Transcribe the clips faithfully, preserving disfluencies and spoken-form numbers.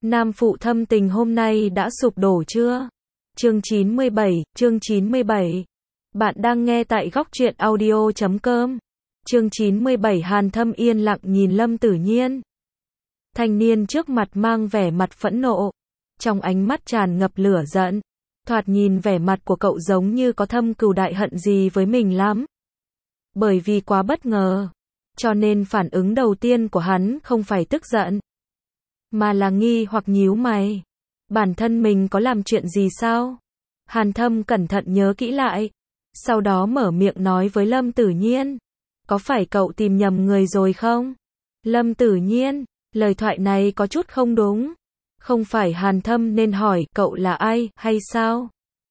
Nam phụ thâm tình hôm nay đã sụp đổ chưa? Chương chín mươi bảy, chương chín mươi bảy. Bạn đang nghe tại góc truyện audio chấm com. Chương chín mươi bảy Hàn Thâm yên lặng nhìn Lâm Tử Nhiên. Thanh niên trước mặt mang vẻ mặt phẫn nộ, trong ánh mắt tràn ngập lửa giận. Thoạt nhìn vẻ mặt của cậu giống như có thâm cừu đại hận gì với mình lắm. Bởi vì quá bất ngờ, cho nên phản ứng đầu tiên của hắn không phải tức giận, mà là nghi hoặc nhíu mày. Bản thân mình có làm chuyện gì sao? Hàn Thâm cẩn thận nhớ kỹ lại, sau đó mở miệng nói với Lâm Tử Nhiên. Có phải cậu tìm nhầm người rồi không? Lâm Tử Nhiên, lời thoại này có chút không đúng. Không phải Hàn Thâm nên hỏi cậu là ai, hay sao?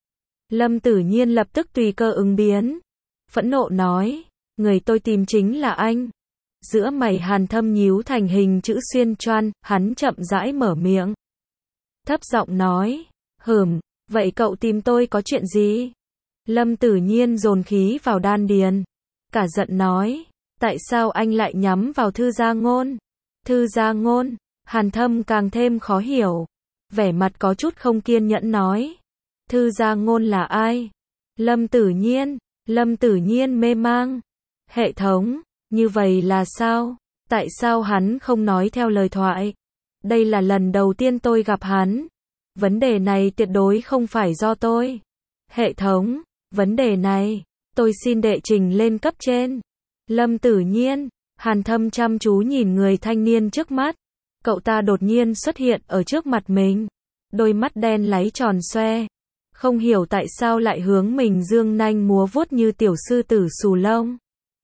Lâm Tử Nhiên lập tức tùy cơ ứng biến. Phẫn nộ nói, người tôi tìm chính là anh. Giữa mày Hàn Thâm nhíu thành hình chữ xuyên choan, hắn chậm rãi mở miệng. Thấp giọng nói, hừm, vậy cậu tìm tôi có chuyện gì? Lâm Tử Nhiên dồn khí vào đan điền, cả giận nói, tại sao anh lại nhắm vào Thư Gia Ngôn? Thư Gia Ngôn, Hàn Thâm càng thêm khó hiểu, vẻ mặt có chút không kiên nhẫn nói, Thư Gia Ngôn là ai? Lâm Tử Nhiên, Lâm Tử Nhiên mê mang, hệ thống, như vậy là sao? Tại sao hắn không nói theo lời thoại? Đây là lần đầu tiên tôi gặp hắn. Vấn đề này tuyệt đối không phải do tôi. Hệ thống, vấn đề này, tôi xin đệ trình lên cấp trên. Lâm Tử Nhiên, Hàn Thâm chăm chú nhìn người thanh niên trước mắt. Cậu ta đột nhiên xuất hiện ở trước mặt mình. Đôi mắt đen láy tròn xoe. Không hiểu tại sao lại hướng mình dương nanh múa vuốt như tiểu sư tử xù lông.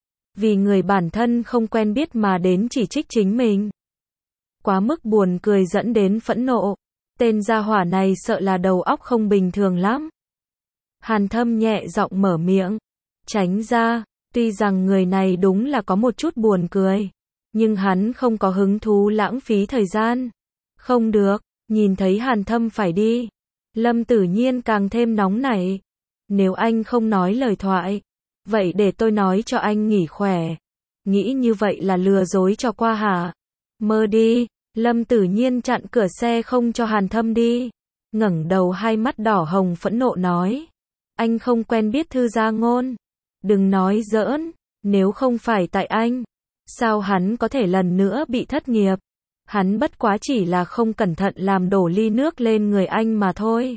Vì người bản thân không quen biết mà đến chỉ trích chính mình. Quá mức buồn cười dẫn đến phẫn nộ. Tên gia hỏa này sợ là đầu óc không bình thường lắm. Hàn Thâm nhẹ giọng mở miệng. Tránh ra, tuy rằng người này đúng là có một chút buồn cười, nhưng hắn không có hứng thú lãng phí thời gian. Không được, nhìn thấy Hàn Thâm phải đi. Lâm Tử Nhiên càng thêm nóng nảy. Nếu anh không nói lời thoại, vậy để tôi nói cho anh nghỉ khỏe. Nghĩ như vậy là lừa dối cho qua hả? Mơ đi. Lâm Tử Nhiên chặn cửa xe không cho Hàn Thâm đi. Ngẩng đầu hai mắt đỏ hồng phẫn nộ nói. Anh không quen biết Thư Gia Ngôn. Đừng nói giỡn. Nếu không phải tại anh, sao hắn có thể lần nữa bị thất nghiệp? Hắn bất quá chỉ là không cẩn thận làm đổ ly nước lên người anh mà thôi.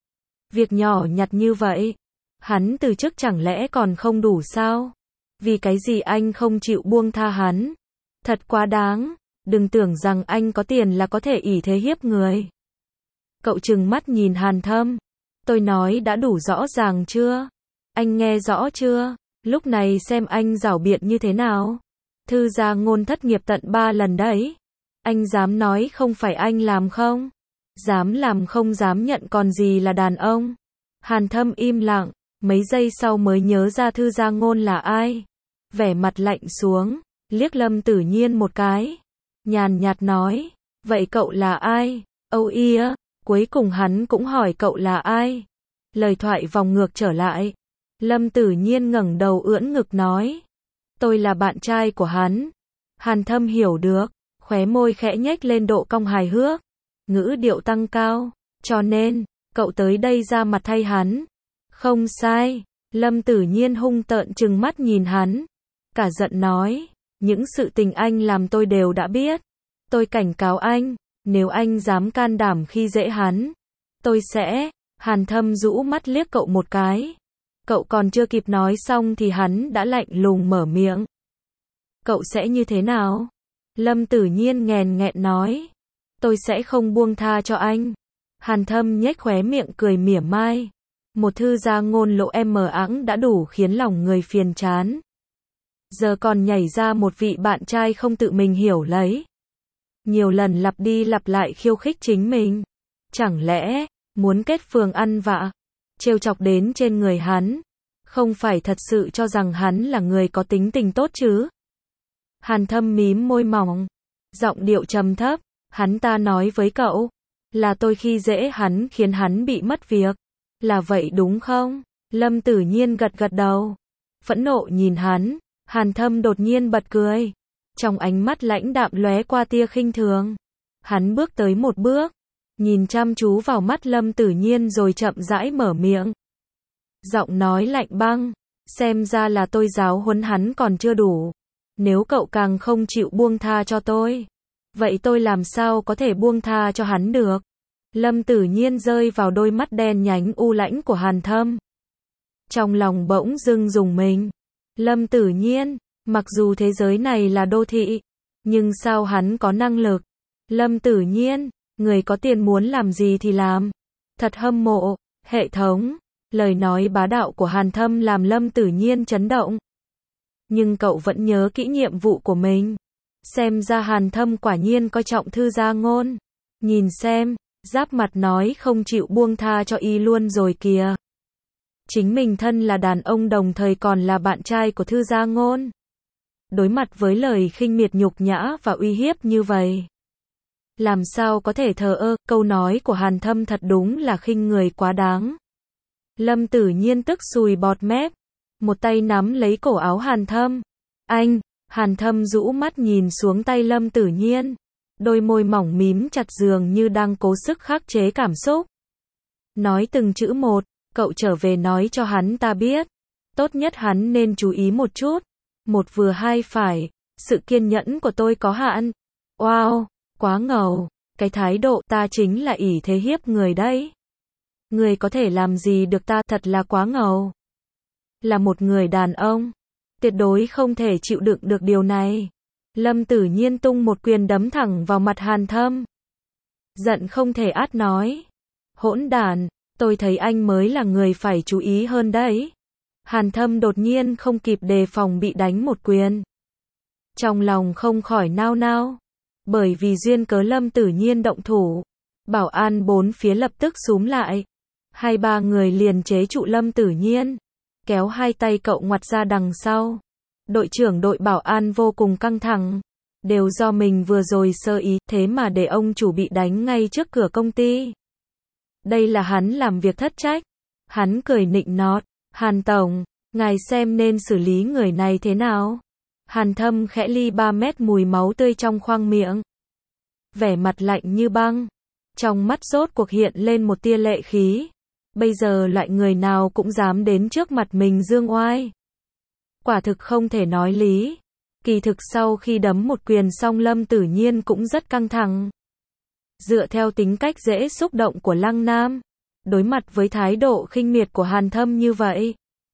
Việc nhỏ nhặt như vậy, hắn từ chức chẳng lẽ còn không đủ sao? Vì cái gì anh không chịu buông tha hắn? Thật quá đáng. Đừng tưởng rằng anh có tiền là có thể ỷ thế hiếp người. Cậu trừng mắt nhìn Hàn Thâm. Tôi nói đã đủ rõ ràng chưa? Anh nghe rõ chưa? Lúc này xem anh giảo biện như thế nào. Thư Gia Ngôn thất nghiệp tận ba lần đấy. Anh dám nói không phải anh làm không? Dám làm không dám nhận còn gì là đàn ông. Hàn Thâm im lặng, mấy giây sau mới nhớ ra Thư Gia Ngôn là ai. Vẻ mặt lạnh xuống, liếc Lâm Tử Nhiên một cái. Nhàn nhạt nói, vậy cậu là ai? Âu ia, cuối cùng hắn cũng hỏi cậu là ai? Lời thoại vòng ngược trở lại. Lâm Tử Nhiên ngẩng đầu ưỡn ngực nói, tôi là bạn trai của hắn. Hàn Thâm hiểu được, khóe môi khẽ nhếch lên độ cong hài hước, ngữ điệu tăng cao, cho nên, cậu tới đây ra mặt thay hắn. Không sai. Lâm Tử Nhiên hung tợn trừng mắt nhìn hắn, cả giận nói, những sự tình anh làm tôi đều đã biết. Tôi cảnh cáo anh, nếu anh dám can đảm khi dễ hắn, tôi sẽ... Hàn Thâm rũ mắt liếc cậu một cái. Cậu còn chưa kịp nói xong thì hắn đã lạnh lùng mở miệng. Cậu sẽ như thế nào? Lâm Tử Nhiên nghèn nghẹn nói. Tôi sẽ không buông tha cho anh. Hàn Thâm nhếch khóe miệng cười mỉa mai. Một Thư Gia Ngôn lộ em mờ ẵng đã đủ khiến lòng người phiền chán. Giờ còn nhảy ra một vị bạn trai không tự mình hiểu lấy. Nhiều lần lặp đi lặp lại khiêu khích chính mình. Chẳng lẽ, muốn kết phường ăn vạ, trêu chọc đến trên người hắn. Không phải thật sự cho rằng hắn là người có tính tình tốt chứ? Hàn Thâm mím môi mỏng, giọng điệu trầm thấp, hắn ta nói với cậu, là tôi khi dễ hắn khiến hắn bị mất việc. Là vậy đúng không? Lâm Tử Nhiên gật gật đầu, phẫn nộ nhìn hắn. Hàn Thâm đột nhiên bật cười, trong ánh mắt lãnh đạm lóe qua tia khinh thường. Hắn bước tới một bước, nhìn chăm chú vào mắt Lâm Tử Nhiên rồi chậm rãi mở miệng. Giọng nói lạnh băng, xem ra là tôi giáo huấn hắn còn chưa đủ. Nếu cậu càng không chịu buông tha cho tôi, vậy tôi làm sao có thể buông tha cho hắn được? Lâm Tử Nhiên rơi vào đôi mắt đen nhánh u lãnh của Hàn Thâm. Trong lòng bỗng dưng rùng mình. Lâm Tử Nhiên, mặc dù thế giới này là đô thị, nhưng sao hắn có năng lực? Lâm Tử Nhiên, người có tiền muốn làm gì thì làm. Thật hâm mộ, hệ thống. Lời nói bá đạo của Hàn Thâm làm Lâm Tử Nhiên chấn động. Nhưng cậu vẫn nhớ kỹ nhiệm vụ của mình. Xem ra Hàn Thâm quả nhiên coi trọng Thư Gia Ngôn. Nhìn xem, giáp mặt nói không chịu buông tha cho y luôn rồi kìa. Chính mình thân là đàn ông đồng thời còn là bạn trai của Thư Gia Ngôn. Đối mặt với lời khinh miệt nhục nhã và uy hiếp như vậy, làm sao có thể thờ ơ? Câu nói của Hàn Thâm thật đúng là khinh người quá đáng. Lâm Tử Nhiên tức sùi bọt mép, một tay nắm lấy cổ áo Hàn Thâm. Anh, Hàn Thâm rũ mắt nhìn xuống tay Lâm Tử Nhiên, đôi môi mỏng mím chặt dường như đang cố sức khắc chế cảm xúc. Nói từng chữ một, cậu trở về nói cho hắn ta biết. Tốt nhất hắn nên chú ý một chút. Một vừa hai phải, sự kiên nhẫn của tôi có hạn. Wow, quá ngầu, cái thái độ ta chính là ỷ thế hiếp người đấy. Người có thể làm gì được ta, thật là quá ngầu. Là một người đàn ông, tuyệt đối không thể chịu đựng được điều này. Lâm Tử Nhiên tung một quyền đấm thẳng vào mặt Hàn Thâm. Giận không thể át nói. Hỗn đản, tôi thấy anh mới là người phải chú ý hơn đấy. Hàn Thâm đột nhiên không kịp đề phòng bị đánh một quyền. Trong lòng không khỏi nao nao. Bởi vì duyên cớ Lâm Tử Nhiên động thủ, bảo an bốn phía lập tức xúm lại. Hai ba người liền chế trụ Lâm Tử Nhiên, kéo hai tay cậu ngoặt ra đằng sau. Đội trưởng đội bảo an vô cùng căng thẳng. Đều do mình vừa rồi sơ ý, thế mà để ông chủ bị đánh ngay trước cửa công ty. Đây là hắn làm việc thất trách. Hắn cười nịnh nọt. Hàn Tổng, ngài xem nên xử lý người này thế nào? Hàn Thâm khẽ ly ba mét mùi máu tươi trong khoang miệng. Vẻ mặt lạnh như băng. Trong mắt rốt cuộc hiện lên một tia lệ khí. Bây giờ loại người nào cũng dám đến trước mặt mình dương oai. Quả thực không thể nói lý. Kỳ thực sau khi đấm một quyền xong Lâm Tử Nhiên cũng rất căng thẳng. Dựa theo tính cách dễ xúc động của Lăng Nam, đối mặt với thái độ khinh miệt của Hàn Thâm như vậy,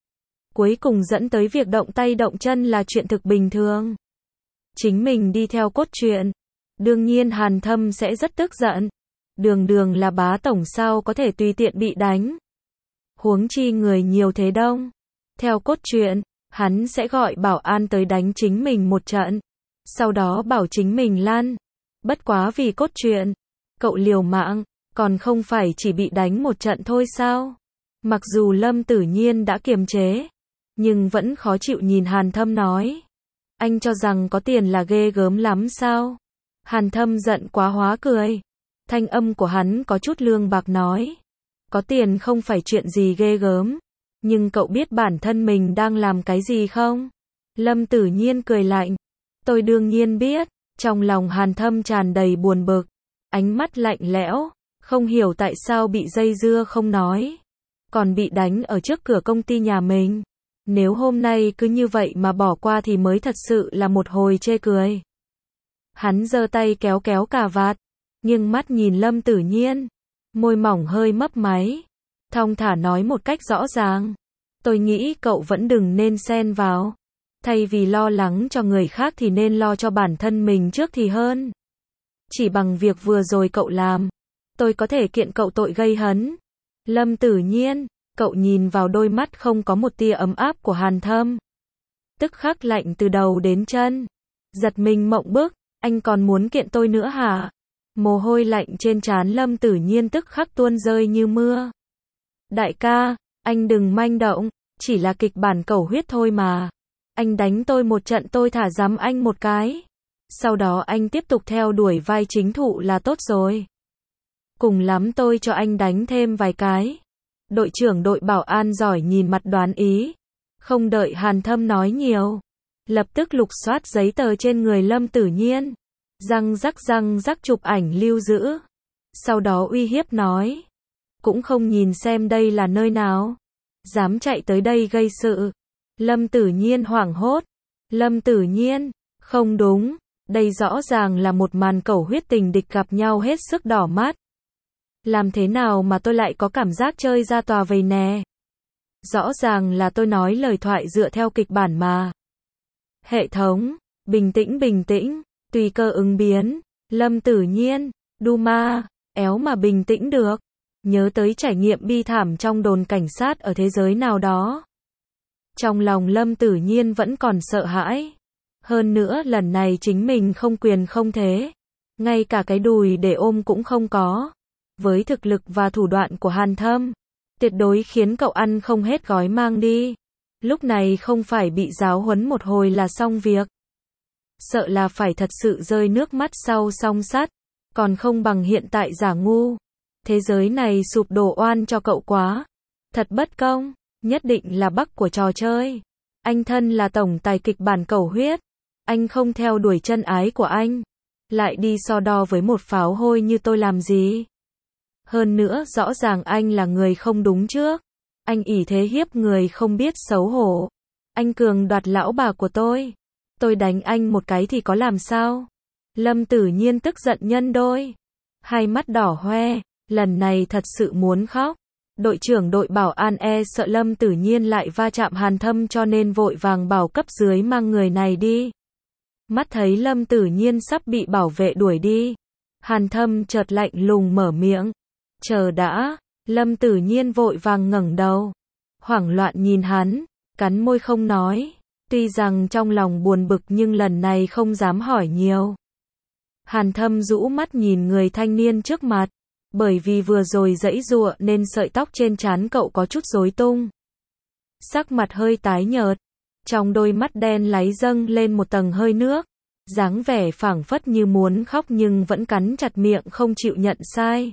cuối cùng dẫn tới việc động tay động chân là chuyện thực bình thường. Chính mình đi theo cốt truyện, đương nhiên Hàn Thâm sẽ rất tức giận. Đường đường là bá tổng sao có thể tùy tiện bị đánh. Huống chi người nhiều thế đông. Theo cốt truyện, hắn sẽ gọi bảo an tới đánh chính mình một trận. Sau đó bảo chính mình lăn. Bất quá vì cốt truyện, cậu liều mạng, còn không phải chỉ bị đánh một trận thôi sao? Mặc dù Lâm Tử Nhiên đã kiềm chế, nhưng vẫn khó chịu nhìn Hàn Thâm nói. Anh cho rằng có tiền là ghê gớm lắm sao? Hàn Thâm giận quá hóa cười. Thanh âm của hắn có chút lương bạc nói. Có tiền không phải chuyện gì ghê gớm. Nhưng cậu biết bản thân mình đang làm cái gì không? Lâm Tử Nhiên cười lạnh. Tôi đương nhiên biết. Trong lòng Hàn Thâm tràn đầy buồn bực. Ánh mắt lạnh lẽo. Không hiểu tại sao bị dây dưa không nói. Còn bị đánh ở trước cửa công ty nhà mình. Nếu hôm nay cứ như vậy mà bỏ qua thì mới thật sự là một hồi chê cười. Hắn giơ tay kéo kéo cà vạt, nhưng mắt nhìn Lâm Tử Nhiên, môi mỏng hơi mấp máy, thong thả nói một cách rõ ràng. Tôi nghĩ cậu vẫn đừng nên xen vào. Thay vì lo lắng cho người khác thì nên lo cho bản thân mình trước thì hơn. Chỉ bằng việc vừa rồi cậu làm, tôi có thể kiện cậu tội gây hấn. Lâm Tử Nhiên, cậu nhìn vào đôi mắt không có một tia ấm áp của Hàn Thâm. Tức khắc lạnh từ đầu đến chân. Giật mình mộng bức, anh còn muốn kiện tôi nữa hả? Mồ hôi lạnh trên trán Lâm Tử Nhiên tức khắc tuôn rơi như mưa. Đại ca, anh đừng manh động, chỉ là kịch bản cầu huyết thôi mà. Anh đánh tôi một trận tôi thả giám anh một cái. Sau đó anh tiếp tục theo đuổi vai chính thụ là tốt rồi. Cùng lắm tôi cho anh đánh thêm vài cái. Đội trưởng đội bảo an giỏi nhìn mặt đoán ý. Không đợi Hàn Thâm nói nhiều, lập tức lục soát giấy tờ trên người Lâm Tử Nhiên. Răng rắc răng rắc chụp ảnh lưu giữ. Sau đó uy hiếp nói. Cũng không nhìn xem đây là nơi nào. Dám chạy tới đây gây sự. Lâm Tử Nhiên hoảng hốt. Lâm Tử Nhiên, không đúng. Đây rõ ràng là một màn cẩu huyết tình địch gặp nhau hết sức đỏ mắt. Làm thế nào mà tôi lại có cảm giác chơi ra tòa vậy nè? Rõ ràng là tôi nói lời thoại dựa theo kịch bản mà. Hệ thống, bình tĩnh bình tĩnh, tùy cơ ứng biến. Lâm Tử Nhiên, Duma, éo mà bình tĩnh được. Nhớ tới trải nghiệm bi thảm trong đồn cảnh sát ở thế giới nào đó. Trong lòng Lâm Tử Nhiên vẫn còn sợ hãi. Hơn nữa lần này chính mình không quyền không thế. Ngay cả cái đùi để ôm cũng không có. Với thực lực và thủ đoạn của Hàn Thâm, tuyệt đối khiến cậu ăn không hết gói mang đi. Lúc này không phải bị giáo huấn một hồi là xong việc. Sợ là phải thật sự rơi nước mắt sau song sắt. Còn không bằng hiện tại giả ngu. Thế giới này sụp đổ oan cho cậu quá. Thật bất công, nhất định là bug của trò chơi. Anh thân là tổng tài kịch bản cẩu huyết. Anh không theo đuổi chân ái của anh. Lại đi so đo với một pháo hôi như tôi làm gì? Hơn nữa rõ ràng anh là người không đúng trước. Anh ỷ thế hiếp người không biết xấu hổ. Anh cường đoạt lão bà của tôi. Tôi đánh anh một cái thì có làm sao? Lâm Tử Nhiên tức giận nhân đôi. Hai mắt đỏ hoe. Lần này thật sự muốn khóc. Đội trưởng đội bảo an e sợ Lâm Tử Nhiên lại va chạm Hàn Thâm cho nên vội vàng bảo cấp dưới mang người này đi. Mắt thấy Lâm Tử Nhiên sắp bị bảo vệ đuổi đi. Hàn Thâm chợt lạnh lùng mở miệng. Chờ đã. Lâm Tử Nhiên vội vàng ngẩng đầu. Hoảng loạn nhìn hắn. Cắn môi không nói. Tuy rằng trong lòng buồn bực nhưng lần này không dám hỏi nhiều. Hàn Thâm rũ mắt nhìn người thanh niên trước mặt. Bởi vì vừa rồi giãy giụa nên sợi tóc trên trán cậu có chút rối tung. Sắc mặt hơi tái nhợt. Trong đôi mắt đen láy dâng lên một tầng hơi nước. Dáng vẻ phảng phất như muốn khóc nhưng vẫn cắn chặt miệng không chịu nhận sai.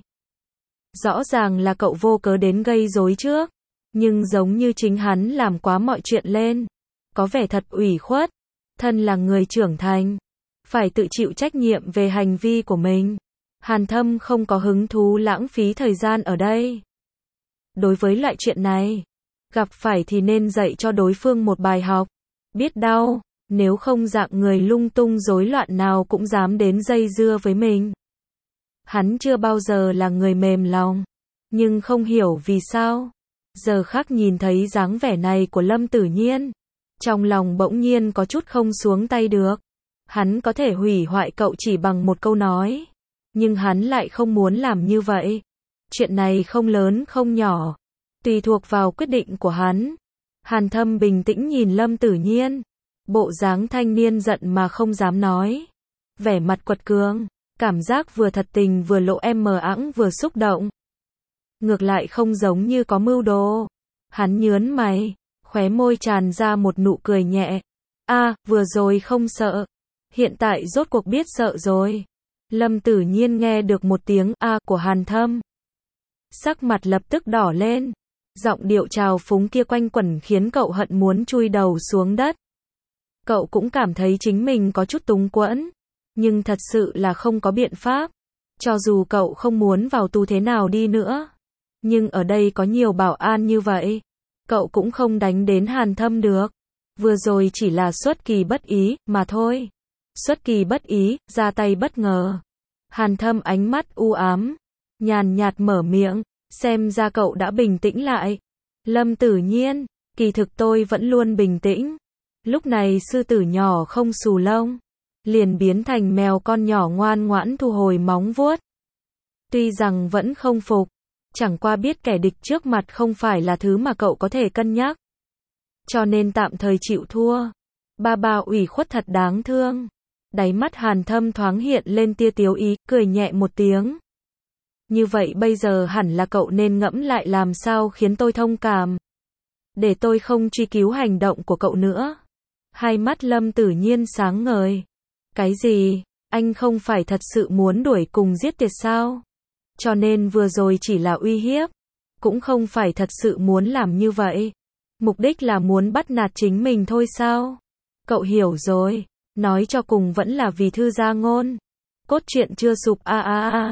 Rõ ràng là cậu vô cớ đến gây rối trước. Nhưng giống như chính hắn làm quá mọi chuyện lên. Có vẻ thật ủy khuất. Thân là người trưởng thành. Phải tự chịu trách nhiệm về hành vi của mình. Hàn Thâm không có hứng thú lãng phí thời gian ở đây. Đối với loại chuyện này, gặp phải thì nên dạy cho đối phương một bài học. Biết đau, nếu không dạng người lung tung rối loạn nào cũng dám đến dây dưa với mình. Hắn chưa bao giờ là người mềm lòng, nhưng không hiểu vì sao. Giờ khắc nhìn thấy dáng vẻ này của Lâm Tử Nhiên, trong lòng bỗng nhiên có chút không xuống tay được. Hắn có thể hủy hoại cậu chỉ bằng một câu nói. Nhưng hắn lại không muốn làm như vậy. Chuyện này không lớn không nhỏ. Tùy thuộc vào quyết định của hắn. Hàn Thâm bình tĩnh nhìn Lâm Tử Nhiên. Bộ dáng thanh niên giận mà không dám nói. Vẻ mặt quật cường. Cảm giác vừa thật tình vừa lộ em mờ ẵng vừa xúc động. Ngược lại không giống như có mưu đồ. Hắn nhớn mày. Khóe môi tràn ra một nụ cười nhẹ. A, vừa rồi không sợ. Hiện tại rốt cuộc biết sợ rồi. Lâm Tử Nhiên nghe được một tiếng A của Hàn Thâm. Sắc mặt lập tức đỏ lên. Giọng điệu trào phúng kia quanh quẩn khiến cậu hận muốn chui đầu xuống đất. Cậu cũng cảm thấy chính mình có chút túng quẫn. Nhưng thật sự là không có biện pháp. Cho dù cậu không muốn vào tù thế nào đi nữa. Nhưng ở đây có nhiều bảo an như vậy. Cậu cũng không đánh đến Hàn Thâm được. Vừa rồi chỉ là xuất kỳ bất ý, mà thôi. Xuất kỳ bất ý, ra tay bất ngờ. Hàn Thâm ánh mắt u ám. Nhàn nhạt mở miệng. Xem ra cậu đã bình tĩnh lại. Lâm Tử Nhiên, kỳ thực tôi vẫn luôn bình tĩnh. Lúc này sư tử nhỏ không xù lông. Liền biến thành mèo con nhỏ ngoan ngoãn thu hồi móng vuốt. Tuy rằng vẫn không phục. Chẳng qua biết kẻ địch trước mặt không phải là thứ mà cậu có thể cân nhắc. Cho nên tạm thời chịu thua. Ba ba ủy khuất thật đáng thương. Đáy mắt Hàn Thâm thoáng hiện lên tia tiếu ý, cười nhẹ một tiếng. Như vậy bây giờ hẳn là cậu nên ngẫm lại làm sao khiến tôi thông cảm. Để tôi không truy cứu hành động của cậu nữa. Hai mắt Lâm Tử Nhiên sáng ngời. Cái gì? Anh không phải thật sự muốn đuổi cùng giết tiệt sao? Cho nên vừa rồi chỉ là uy hiếp. Cũng không phải thật sự muốn làm như vậy. Mục đích là muốn bắt nạt chính mình thôi sao? Cậu hiểu rồi. Nói cho cùng vẫn là vì thư gia ngôn. Cốt truyện chưa sụp a a a.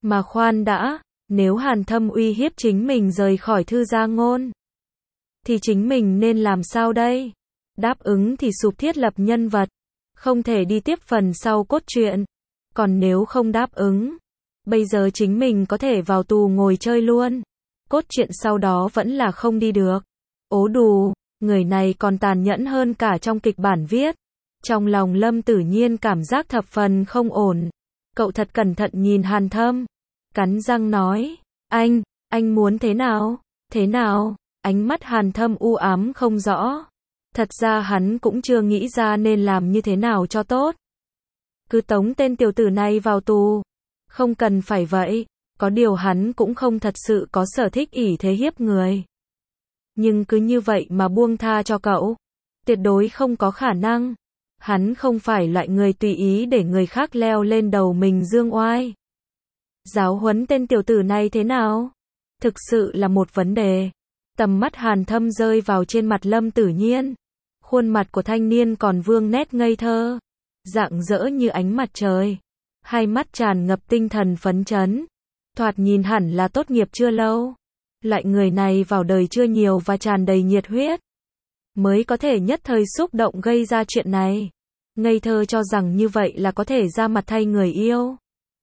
Mà khoan đã, nếu Hàn Thâm uy hiếp chính mình rời khỏi Thư Gia Ngôn, thì chính mình nên làm sao đây? Đáp ứng thì sụp thiết lập nhân vật, không thể đi tiếp phần sau cốt truyện. Còn nếu không đáp ứng, bây giờ chính mình có thể vào tù ngồi chơi luôn. Cốt truyện sau đó vẫn là không đi được. Ố đù, người này còn tàn nhẫn hơn cả trong kịch bản viết. Trong lòng Lâm Tử Nhiên cảm giác thập phần không ổn. Cậu thật cẩn thận nhìn Hàn Thâm, cắn răng nói, anh, anh muốn thế nào? Thế nào? Ánh mắt Hàn Thâm u ám không rõ. Thật ra hắn cũng chưa nghĩ ra nên làm như thế nào cho tốt. Cứ tống tên tiểu tử này vào tù. Không cần phải vậy. Có điều hắn cũng không thật sự có sở thích ỷ thế hiếp người. Nhưng cứ như vậy mà buông tha cho cậu, tuyệt đối không có khả năng. Hắn không phải loại người tùy ý để người khác leo lên đầu mình dương oai. Giáo huấn tên tiểu tử này thế nào? Thực sự là một vấn đề. Tầm mắt Hàn Thâm rơi vào trên mặt Lâm Tử Nhiên. Khuôn mặt của thanh niên còn vương nét ngây thơ, rạng rỡ như ánh mặt trời. Hai mắt tràn ngập tinh thần phấn chấn. Thoạt nhìn hẳn là tốt nghiệp chưa lâu. Loại người này vào đời chưa nhiều và tràn đầy nhiệt huyết, mới có thể nhất thời xúc động gây ra chuyện này. Ngây thơ cho rằng như vậy là có thể ra mặt thay người yêu.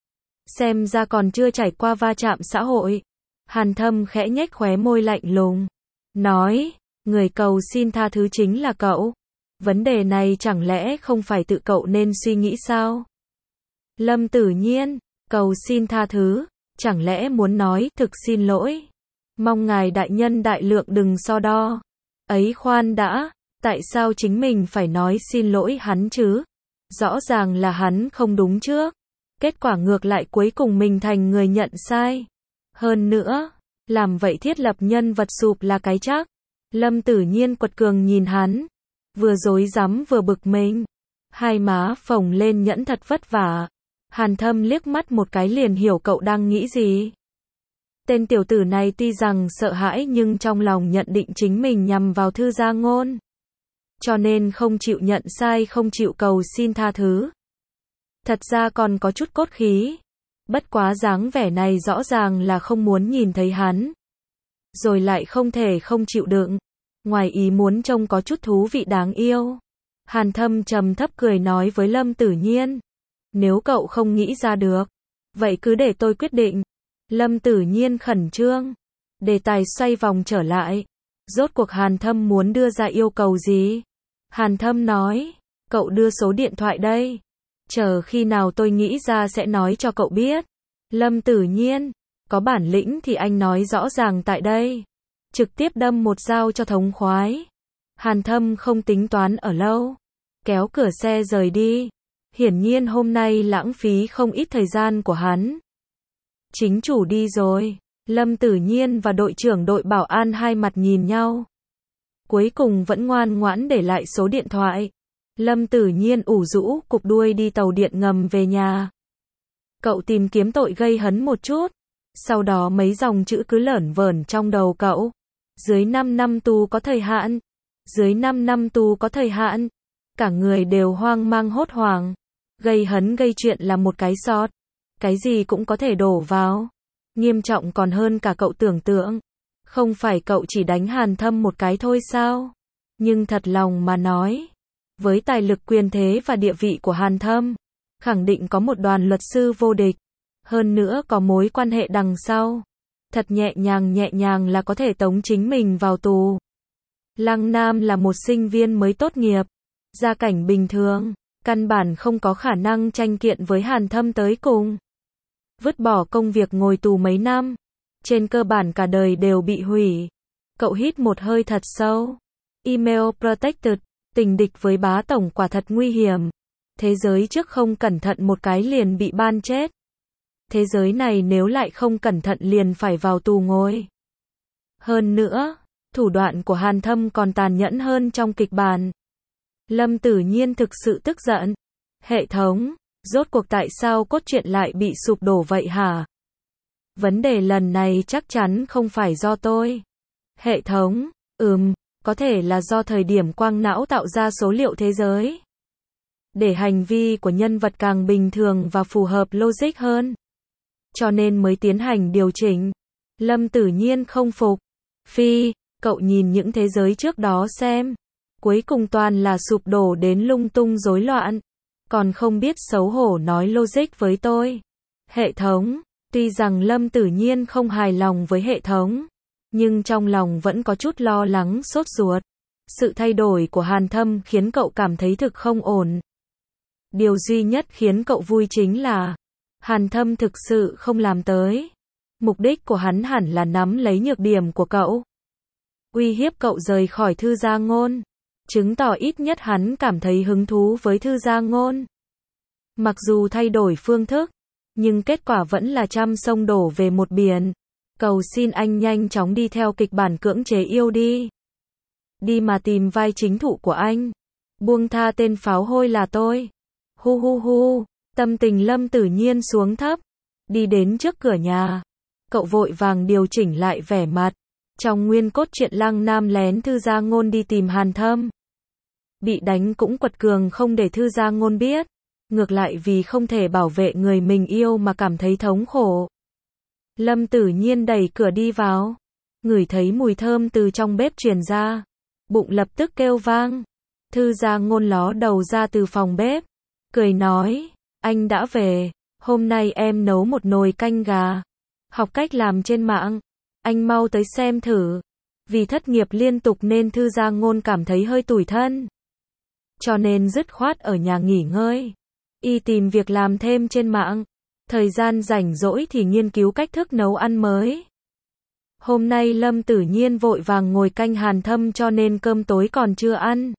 Xem ra còn chưa trải qua va chạm xã hội. Hàn Thâm khẽ nhếch khóe môi lạnh lùng, nói, người cầu xin tha thứ chính là cậu. Vấn đề này chẳng lẽ không phải tự cậu nên suy nghĩ sao? Lâm Tử Nhiên, cầu xin tha thứ, chẳng lẽ muốn nói thực xin lỗi? Mong ngài đại nhân đại lượng đừng so đo. Ấy khoan đã, tại sao chính mình phải nói xin lỗi hắn chứ? Rõ ràng là hắn không đúng trước. Kết quả ngược lại cuối cùng mình thành người nhận sai. Hơn nữa, làm vậy thiết lập nhân vật sụp là cái chắc. Lâm Tử Nhiên quật cường nhìn hắn, vừa rối rắm vừa bực mình. Hai má phồng lên nhẫn thật vất vả. Hàn Thâm liếc mắt một cái liền hiểu cậu đang nghĩ gì. Tên tiểu tử này tuy rằng sợ hãi nhưng trong lòng nhận định chính mình nhằm vào Thư Gia Ngôn, cho nên không chịu nhận sai, không chịu cầu xin tha thứ. Thật ra còn có chút cốt khí. Bất quá dáng vẻ này rõ ràng là không muốn nhìn thấy hắn. Rồi lại không thể không chịu đựng. Ngoài ý muốn trông có chút thú vị đáng yêu. Hàn Thâm trầm thấp cười nói với Lâm Tử Nhiên, nếu cậu không nghĩ ra được, vậy cứ để tôi quyết định. Lâm Tử Nhiên khẩn trương. Đề tài xoay vòng trở lại. Rốt cuộc Hàn Thâm muốn đưa ra yêu cầu gì? Hàn Thâm nói, cậu đưa số điện thoại đây. Chờ khi nào tôi nghĩ ra sẽ nói cho cậu biết. Lâm Tử Nhiên, có bản lĩnh thì anh nói rõ ràng tại đây. Trực tiếp đâm một dao cho thống khoái. Hàn Thâm không tính toán ở lâu, kéo cửa xe rời đi. Hiển nhiên hôm nay lãng phí không ít thời gian của hắn. Chính chủ đi rồi. Lâm Tử Nhiên và đội trưởng đội bảo an hai mặt nhìn nhau. Cuối cùng vẫn ngoan ngoãn để lại số điện thoại. Lâm Tử Nhiên ủ rũ cụp đuôi đi tàu điện ngầm về nhà. Cậu tìm kiếm tội gây hấn một chút. Sau đó mấy dòng chữ cứ lởn vởn trong đầu cậu. Dưới năm năm tù có thời hạn. Dưới năm năm tù có thời hạn. Cả người đều hoang mang hốt hoảng. Gây hấn gây chuyện là một cái sọt. Cái gì cũng có thể đổ vào. Nghiêm trọng còn hơn cả cậu tưởng tượng. Không phải cậu chỉ đánh Hàn Thâm một cái thôi sao? Nhưng thật lòng mà nói, với tài lực quyền thế và địa vị của Hàn Thâm, khẳng định có một đoàn luật sư vô địch. Hơn nữa có mối quan hệ đằng sau. Thật nhẹ nhàng nhẹ nhàng là có thể tống chính mình vào tù. Lăng Nam là một sinh viên mới tốt nghiệp. Gia cảnh bình thường, căn bản không có khả năng tranh kiện với Hàn Thâm tới cùng. Vứt bỏ công việc ngồi tù mấy năm. Trên cơ bản cả đời đều bị hủy. Cậu hít một hơi thật sâu. Email protected. Tình địch với bá tổng quả thật nguy hiểm. Thế giới trước không cẩn thận một cái liền bị ban chết. Thế giới này nếu lại không cẩn thận liền phải vào tù ngồi. Hơn nữa, thủ đoạn của Hàn Thâm còn tàn nhẫn hơn trong kịch bản. Lâm Tử Nhiên thực sự tức giận. Hệ thống, rốt cuộc tại sao cốt truyện lại bị sụp đổ vậy hả? Vấn đề lần này chắc chắn không phải do tôi. Hệ thống, ừm, có thể là do thời điểm quang não tạo ra số liệu thế giới. Để hành vi của nhân vật càng bình thường và phù hợp logic hơn. cho nên mới tiến hành điều chỉnh. Lâm Tử Nhiên không phục. Phi, cậu nhìn những thế giới trước đó xem. Cuối cùng toàn là sụp đổ đến lung tung rối loạn. Còn không biết xấu hổ nói logic với tôi. Hệ thống. Tuy rằng Lâm Tử Nhiên không hài lòng với hệ thống, nhưng trong lòng vẫn có chút lo lắng sốt ruột. Sự thay đổi của Hàn Thâm khiến cậu cảm thấy thực không ổn. Điều duy nhất khiến cậu vui chính là Hàn Thâm thực sự không làm tới. Mục đích của hắn hẳn là nắm lấy nhược điểm của cậu, uy hiếp cậu rời khỏi Thư Gia Ngôn, chứng tỏ ít nhất hắn cảm thấy hứng thú với Thư Gia Ngôn. Mặc dù thay đổi phương thức, nhưng kết quả vẫn là trăm sông đổ về một biển. Cầu xin anh nhanh chóng đi theo kịch bản cưỡng chế yêu đi. Đi mà tìm vai chính thụ của anh. Buông tha tên pháo hôi là tôi. Hu hu hu, tâm tình Lâm Tử Nhiên xuống thấp. Đi đến trước cửa nhà. Cậu vội vàng điều chỉnh lại vẻ mặt. Trong nguyên cốt truyện Lăng Nam lén Thư Gia Ngôn đi tìm Hàn Thâm. Bị đánh cũng quật cường không để Thư Gia Ngôn biết. Ngược lại vì không thể bảo vệ người mình yêu mà cảm thấy thống khổ. Lâm Tử Nhiên đẩy cửa đi vào. Ngửi thấy mùi thơm từ trong bếp truyền ra. Bụng lập tức kêu vang. Thư Gia Ngôn ló đầu ra từ phòng bếp. Cười nói, anh đã về. Hôm nay em nấu một nồi canh gà. Học cách làm trên mạng. Anh mau tới xem thử. Vì thất nghiệp liên tục nên Thư Gia Ngôn cảm thấy hơi tủi thân. Cho nên dứt khoát ở nhà nghỉ ngơi. Y tìm việc làm thêm trên mạng. Thời gian rảnh rỗi thì nghiên cứu cách thức nấu ăn mới. Hôm nay Lâm Tử Nhiên vội vàng ngồi canh Hàn Thâm cho nên cơm tối còn chưa ăn.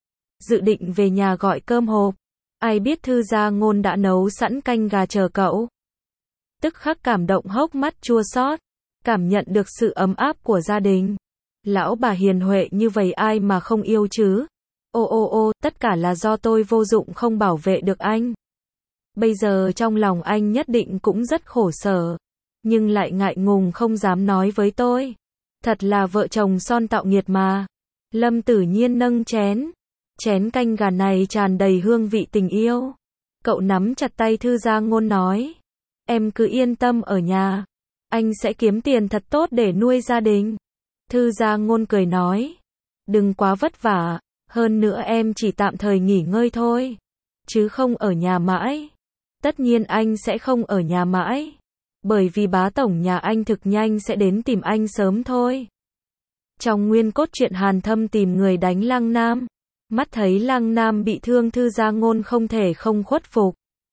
Dự định về nhà gọi cơm hộp. Ai biết Thư Gia Ngôn đã nấu sẵn canh gà chờ cậu. Tức khắc cảm động hốc mắt chua xót. Cảm nhận được sự ấm áp của gia đình. Lão bà hiền huệ như vậy ai mà không yêu chứ. Ô ô ô, tất cả là do tôi vô dụng không bảo vệ được anh. Bây giờ trong lòng anh nhất định cũng rất khổ sở. Nhưng lại ngại ngùng không dám nói với tôi. Thật là vợ chồng son tạo nghiệt mà. Lâm Tử Nhiên nâng chén. Chén canh gà này tràn đầy hương vị tình yêu. Cậu nắm chặt tay Thư Gia Ngôn nói. Em cứ yên tâm ở nhà. Anh sẽ kiếm tiền thật tốt để nuôi gia đình. Thư Gia Ngôn cười nói. Đừng quá vất vả. Hơn nữa em chỉ tạm thời nghỉ ngơi thôi. Chứ không ở nhà mãi. Tất nhiên anh sẽ không ở nhà mãi. Bởi vì bá tổng nhà anh thực nhanh sẽ đến tìm anh sớm thôi. Trong nguyên cốt truyện Hàn Thâm tìm người đánh Lăng Nam. Mắt thấy Lăng Nam bị thương Thư Gia Ngôn không thể không khuất phục.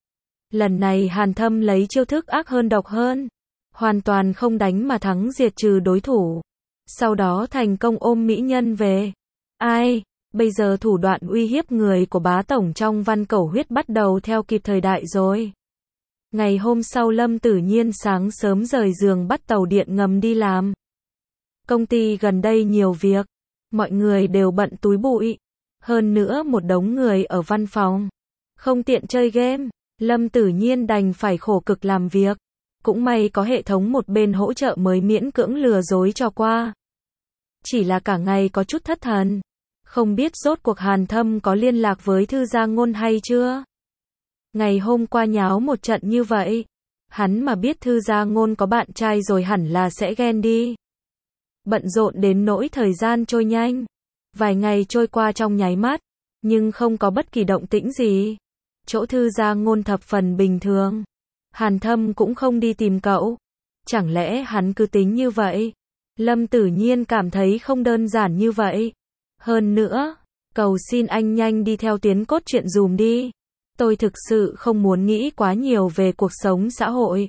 Lần này Hàn Thâm lấy chiêu thức ác hơn độc hơn. Hoàn toàn không đánh mà thắng diệt trừ đối thủ. Sau đó thành công ôm mỹ nhân về. Ai? Bây giờ thủ đoạn uy hiếp người của bá tổng trong Văn Cẩu Huyết bắt đầu theo kịp thời đại rồi. Ngày hôm sau Lâm Tử Nhiên sáng sớm rời giường bắt tàu điện ngầm đi làm. Công ty gần đây nhiều việc. Mọi người đều bận túi bụi. Hơn nữa một đống người ở văn phòng. Không tiện chơi game. Lâm Tử Nhiên đành phải khổ cực làm việc. Cũng may có hệ thống một bên hỗ trợ mới miễn cưỡng lừa dối cho qua. Chỉ là cả ngày có chút thất thần. Không biết rốt cuộc Hàn Thâm có liên lạc với Thư Gia Ngôn hay chưa? Ngày hôm qua nháo một trận như vậy. Hắn mà biết Thư Gia Ngôn có bạn trai rồi hẳn là sẽ ghen đi. Bận rộn đến nỗi thời gian trôi nhanh. Vài ngày trôi qua trong nháy mắt. Nhưng không có bất kỳ động tĩnh gì. Chỗ Thư Gia Ngôn thập phần bình thường. Hàn Thâm cũng không đi tìm cậu. Chẳng lẽ hắn cứ tính như vậy? Lâm Tử Nhiên cảm thấy không đơn giản như vậy. Hơn nữa, cầu xin anh nhanh đi theo tuyến cốt truyện dùm đi. Tôi thực sự không muốn nghĩ quá nhiều về cuộc sống xã hội.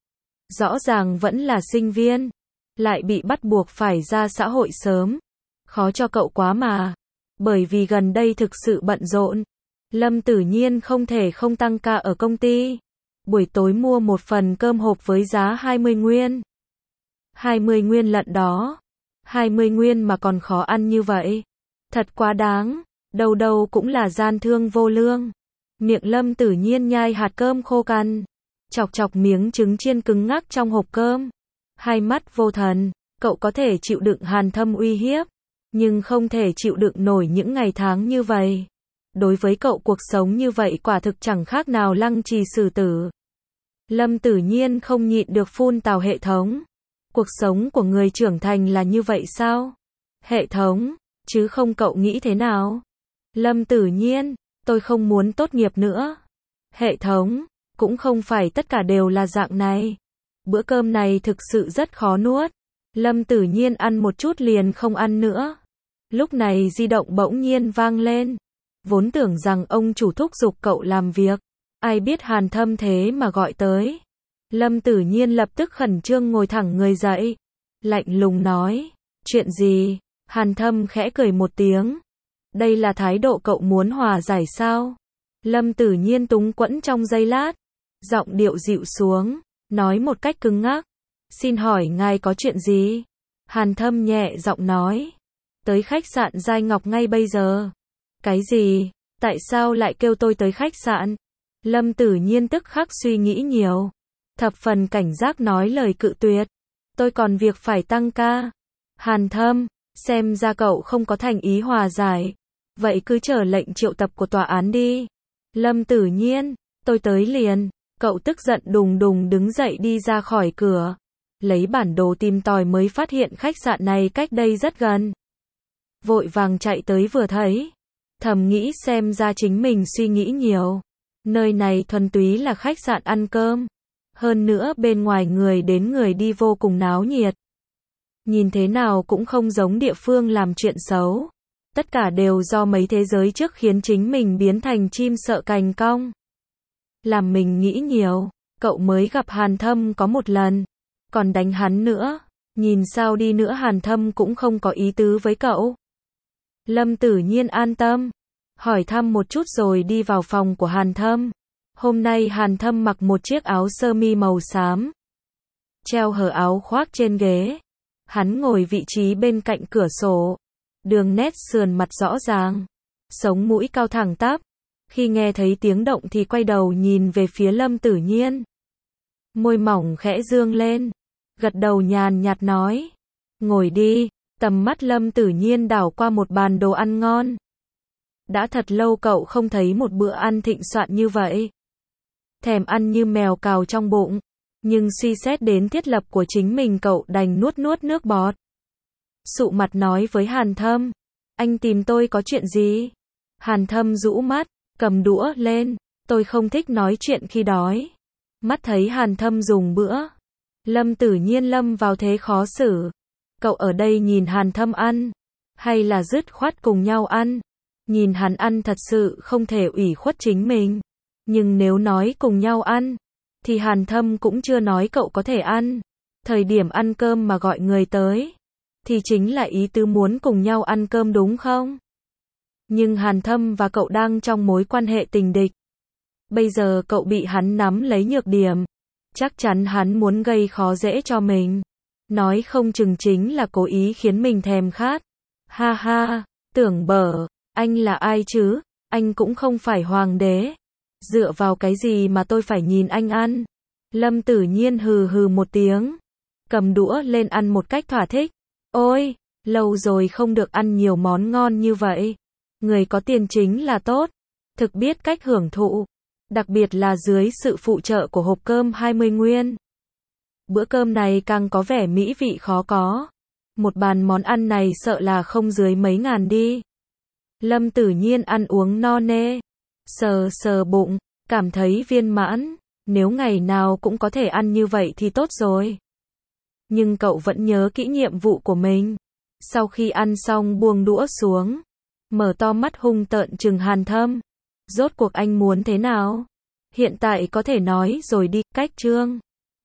Rõ ràng vẫn là sinh viên, lại bị bắt buộc phải ra xã hội sớm. Khó cho cậu quá mà. Bởi vì gần đây thực sự bận rộn. Lâm Tử Nhiên không thể không tăng ca ở công ty. Buổi tối mua một phần cơm hộp với giá hai mươi nguyên. hai mươi nguyên lận đó. hai mươi nguyên mà còn khó ăn như vậy. Thật quá đáng. Đầu đầu cũng là gian thương vô lương. Miệng Lâm Tử Nhiên nhai hạt cơm khô cằn. Chọc chọc miếng trứng chiên cứng ngắc trong hộp cơm. Hai mắt vô thần. Cậu có thể chịu đựng Hàn Thâm uy hiếp. Nhưng không thể chịu đựng nổi những ngày tháng như vậy. Đối với cậu cuộc sống như vậy quả thực chẳng khác nào lăng trì xử tử. Lâm Tử Nhiên không nhịn được phun tào hệ thống. Cuộc sống của người trưởng thành là như vậy sao? Hệ thống, chứ không cậu nghĩ thế nào? Lâm Tử Nhiên, tôi không muốn tốt nghiệp nữa. Hệ thống, cũng không phải tất cả đều là dạng này. Bữa cơm này thực sự rất khó nuốt. Lâm Tử Nhiên ăn một chút liền không ăn nữa. Lúc này di động bỗng nhiên vang lên. Vốn tưởng rằng ông chủ thúc giục cậu làm việc. Ai biết Hàn Thâm thế mà gọi tới. Lâm Tử Nhiên lập tức khẩn trương ngồi thẳng người dậy. Lạnh lùng nói. Chuyện gì? Hàn Thâm khẽ cười một tiếng. Đây là thái độ cậu muốn hòa giải sao? Lâm Tử Nhiên túng quẫn trong giây lát. Giọng điệu dịu xuống. Nói một cách cứng ngắc. Xin hỏi ngài có chuyện gì? Hàn Thâm nhẹ giọng nói. Tới khách sạn Giai Ngọc ngay bây giờ. Cái gì? Tại sao lại kêu tôi tới khách sạn? Lâm Tử Nhiên tức khắc suy nghĩ nhiều. Thập phần cảnh giác nói lời cự tuyệt. Tôi còn việc phải tăng ca. Hàn Thâm, xem ra cậu không có thành ý hòa giải. Vậy cứ chờ lệnh triệu tập của tòa án đi. Lâm Tử Nhiên, tôi tới liền. Cậu tức giận đùng đùng đứng dậy đi ra khỏi cửa. Lấy bản đồ tìm tòi mới phát hiện khách sạn này cách đây rất gần. Vội vàng chạy tới vừa thấy. Thầm nghĩ xem ra chính mình suy nghĩ nhiều. Nơi này thuần túy là khách sạn ăn cơm. Hơn nữa bên ngoài người đến người đi vô cùng náo nhiệt. Nhìn thế nào cũng không giống địa phương làm chuyện xấu. Tất cả đều do mấy thế giới trước khiến chính mình biến thành chim sợ cành cong. Làm mình nghĩ nhiều, cậu mới gặp Hàn Thâm có một lần. Còn đánh hắn nữa. Nhìn sao đi nữa Hàn Thâm cũng không có ý tứ với cậu. Lâm Tử Nhiên an tâm. Hỏi thăm một chút rồi đi vào phòng của Hàn Thâm. Hôm nay Hàn Thâm mặc một chiếc áo sơ mi màu xám. Treo hở áo khoác trên ghế. Hắn ngồi vị trí bên cạnh cửa sổ. Đường nét sườn mặt rõ ràng. Sống mũi cao thẳng tắp. Khi nghe thấy tiếng động thì quay đầu nhìn về phía Lâm Tử Nhiên. Môi mỏng khẽ dương lên. Gật đầu nhàn nhạt nói. Ngồi đi. Tầm mắt Lâm Tử Nhiên đảo qua một bàn đồ ăn ngon. Đã thật lâu cậu không thấy một bữa ăn thịnh soạn như vậy. Thèm ăn như mèo cào trong bụng. Nhưng suy xét đến thiết lập của chính mình cậu đành nuốt nuốt nước bọt. Sụ mặt nói với Hàn Thâm. Anh tìm tôi có chuyện gì? Hàn Thâm rũ mắt, cầm đũa lên. Tôi không thích nói chuyện khi đói. Mắt thấy Hàn Thâm dùng bữa. Lâm Tử Nhiên lâm vào thế khó xử. Cậu ở đây nhìn Hàn Thâm ăn. Hay là dứt khoát cùng nhau ăn? Nhìn hắn ăn thật sự không thể ủy khuất chính mình. Nhưng nếu nói cùng nhau ăn, thì Hàn Thâm cũng chưa nói cậu có thể ăn. Thời điểm ăn cơm mà gọi người tới, thì chính là ý tứ muốn cùng nhau ăn cơm đúng không? Nhưng Hàn Thâm và cậu đang trong mối quan hệ tình địch. Bây giờ cậu bị hắn nắm lấy nhược điểm. Chắc chắn hắn muốn gây khó dễ cho mình. Nói không chừng chính là cố ý khiến mình thèm khát. Ha ha, tưởng bở, anh là ai chứ? Anh cũng không phải hoàng đế. Dựa vào cái gì mà tôi phải nhìn anh ăn? Lâm Tử Nhiên hừ hừ một tiếng. Cầm đũa lên ăn một cách thỏa thích. Ôi, lâu rồi không được ăn nhiều món ngon như vậy. Người có tiền chính là tốt. Thực biết cách hưởng thụ. Đặc biệt là dưới sự phụ trợ của hộp cơm hai mươi nguyên. Bữa cơm này càng có vẻ mỹ vị khó có. Một bàn món ăn này sợ là không dưới mấy ngàn đi. Lâm Tử Nhiên ăn uống no nê. Sờ sờ bụng, cảm thấy viên mãn. Nếu ngày nào cũng có thể ăn như vậy thì tốt rồi. Nhưng cậu vẫn nhớ kỹ nhiệm vụ của mình. Sau khi ăn xong buông đũa xuống. Mở to mắt hung tợn trừng Hàn Thâm. Rốt cuộc anh muốn thế nào? Hiện tại có thể nói rồi đi, cách chương.